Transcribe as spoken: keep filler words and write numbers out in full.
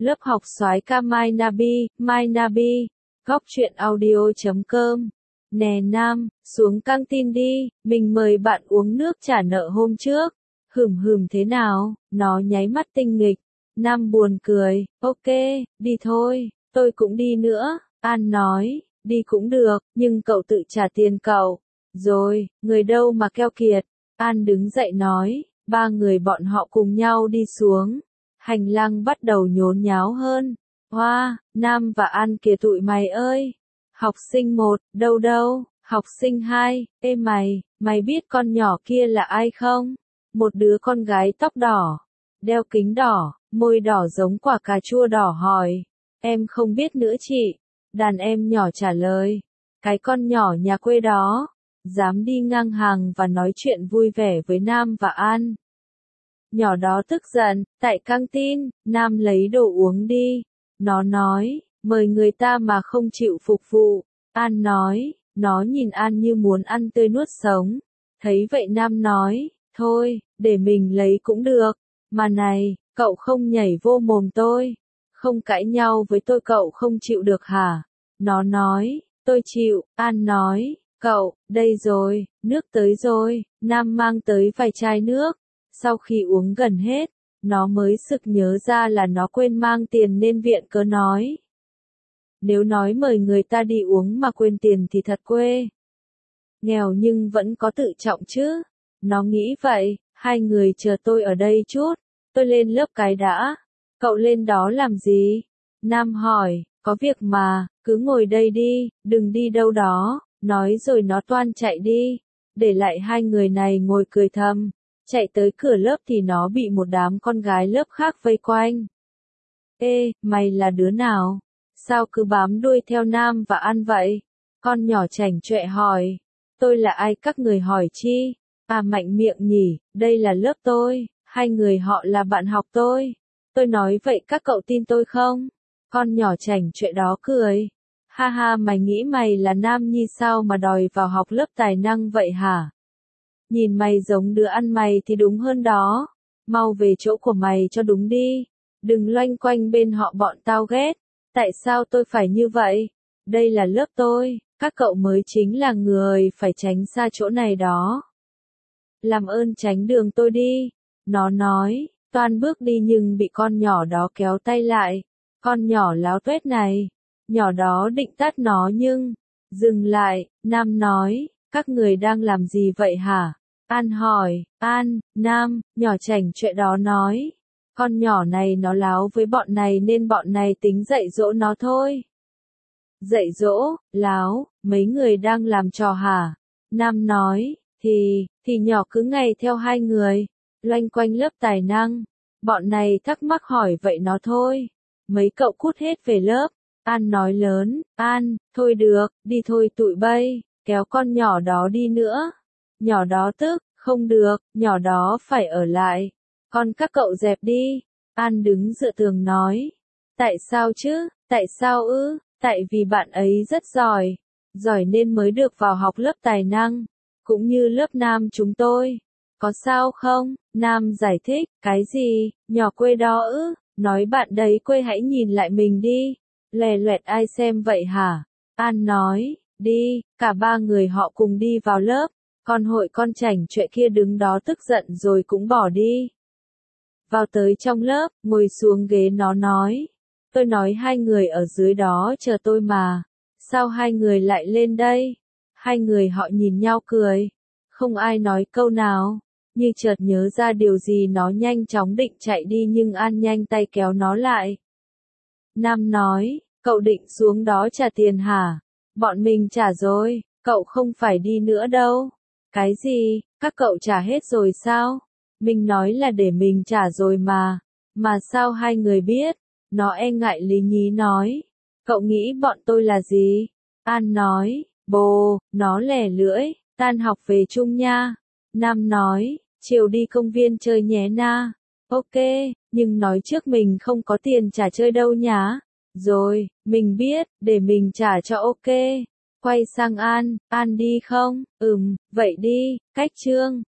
Lớp học soái ca My Nabi, My Nabi, góc truyện audio chấm com. Nè Nam, xuống căng tin đi, mình mời bạn uống nước trả nợ hôm trước. Hửm hửm thế nào, nó nháy mắt tinh nghịch. Nam buồn cười, ok, đi thôi, tôi cũng đi nữa. An nói, đi cũng được, nhưng cậu tự trả tiền cậu. Rồi, người đâu mà keo kiệt. An đứng dậy nói, ba người bọn họ cùng nhau đi xuống. Hành lang bắt đầu nhốn nháo hơn. Hoa, Nam và An kìa tụi mày ơi. Học sinh một, đâu đâu, học sinh hai, ê mày, mày biết con nhỏ kia là ai không? Một đứa con gái tóc đỏ, đeo kính đỏ, môi đỏ giống quả cà chua đỏ hỏi. Em không biết nữa chị. Đàn em nhỏ trả lời. Cái con nhỏ nhà quê đó, dám đi ngang hàng và nói chuyện vui vẻ với Nam và An. Nhỏ đó tức giận, tại căng tin, Nam lấy đồ uống đi. Nó nói, mời người ta mà không chịu phục vụ. An nói, nó nhìn An như muốn ăn tươi nuốt sống. Thấy vậy Nam nói, thôi, để mình lấy cũng được. Mà này, cậu không nhảy vô mồm tôi. Không cãi nhau với tôi cậu không chịu được hả? Nó nói, tôi chịu. An nói, cậu, đây rồi, nước tới rồi. Nam mang tới vài chai nước. Sau khi uống gần hết, nó mới sực nhớ ra là nó quên mang tiền nên viện cớ nói. Nếu nói mời người ta đi uống mà quên tiền thì thật quê. Nghèo nhưng vẫn có tự trọng chứ. Nó nghĩ vậy, hai người chờ tôi ở đây chút, tôi lên lớp cái đã. Cậu lên đó làm gì? Nam hỏi, có việc mà, cứ ngồi đây đi, đừng đi đâu đó. Nói rồi nó toan chạy đi, để lại hai người này ngồi cười thầm. Chạy tới cửa lớp thì nó bị một đám con gái lớp khác vây quanh. Ê, mày là đứa nào? Sao cứ bám đuôi theo Nam và An vậy? Con nhỏ chảnh chọe hỏi. Tôi là ai các người hỏi chi? À mạnh miệng nhỉ, đây là lớp tôi, hai người họ là bạn học tôi. Tôi nói vậy các cậu tin tôi không? Con nhỏ chảnh chọe đó cười. Ha ha, mày nghĩ mày là Nam Nhi sao mà đòi vào học lớp tài năng vậy hả? Nhìn mày giống đứa ăn mày thì đúng hơn đó. Mau về chỗ của mày cho đúng đi. Đừng loanh quanh bên họ bọn tao ghét. Tại sao tôi phải như vậy? Đây là lớp tôi, các cậu mới chính là người phải tránh xa chỗ này đó. Làm ơn tránh đường tôi đi. Nó nói, toan bước đi nhưng bị con nhỏ đó kéo tay lại. Con nhỏ láo tuét này. Nhỏ đó định tát nó nhưng, dừng lại, Nam nói, các người đang làm gì vậy hả? An hỏi, An, Nam, nhỏ chảnh chọe đó nói. Con nhỏ này nó láo với bọn này nên bọn này tính dạy dỗ nó thôi. Dạy dỗ, láo, mấy người đang làm trò hả? Nam nói, thì, thì nhỏ cứ ngày theo hai người, loanh quanh lớp tài năng. Bọn này thắc mắc hỏi vậy nó thôi. Mấy cậu cút hết về lớp. An nói lớn, An, thôi được, đi thôi tụi bay, kéo con nhỏ đó đi nữa. Nhỏ đó tức, không được, nhỏ đó phải ở lại. Con các cậu dẹp đi. An đứng dựa tường nói. Tại sao chứ, tại sao ư, tại vì bạn ấy rất giỏi. Giỏi nên mới được vào học lớp tài năng. Cũng như lớp Nam chúng tôi. Có sao không? Nam giải thích, cái gì, nhỏ quê đó ư, nói bạn đấy quê hãy nhìn lại mình đi. Lè loẹt ai xem vậy hả? An nói, đi, cả ba người họ cùng đi vào lớp. Con hội con chảnh chọe kia đứng đó tức giận rồi cũng bỏ đi. Vào tới trong lớp, ngồi xuống ghế nó nói. Tôi nói hai người ở dưới đó chờ tôi mà. Sao hai người lại lên đây? Hai người họ nhìn nhau cười. Không ai nói câu nào. Như chợt nhớ ra điều gì nó nhanh chóng định chạy đi nhưng An nhanh tay kéo nó lại. Nam nói, cậu định xuống đó trả tiền hả? Bọn mình trả rồi, cậu không phải đi nữa đâu. Cái gì, các cậu trả hết rồi sao? Mình nói là để mình trả rồi mà. Mà sao hai người biết? Nó e ngại lý nhí nói. Cậu nghĩ bọn tôi là gì? An nói, bồ, nó lẻ lưỡi, tan học về chung nha. Nam nói, chiều đi công viên chơi nhé na. Ok, nhưng nói trước mình không có tiền trả chơi đâu nhá. Rồi, mình biết, để mình trả cho ok. Quay sang An, An đi không? Ừm, vậy đi, cách chương.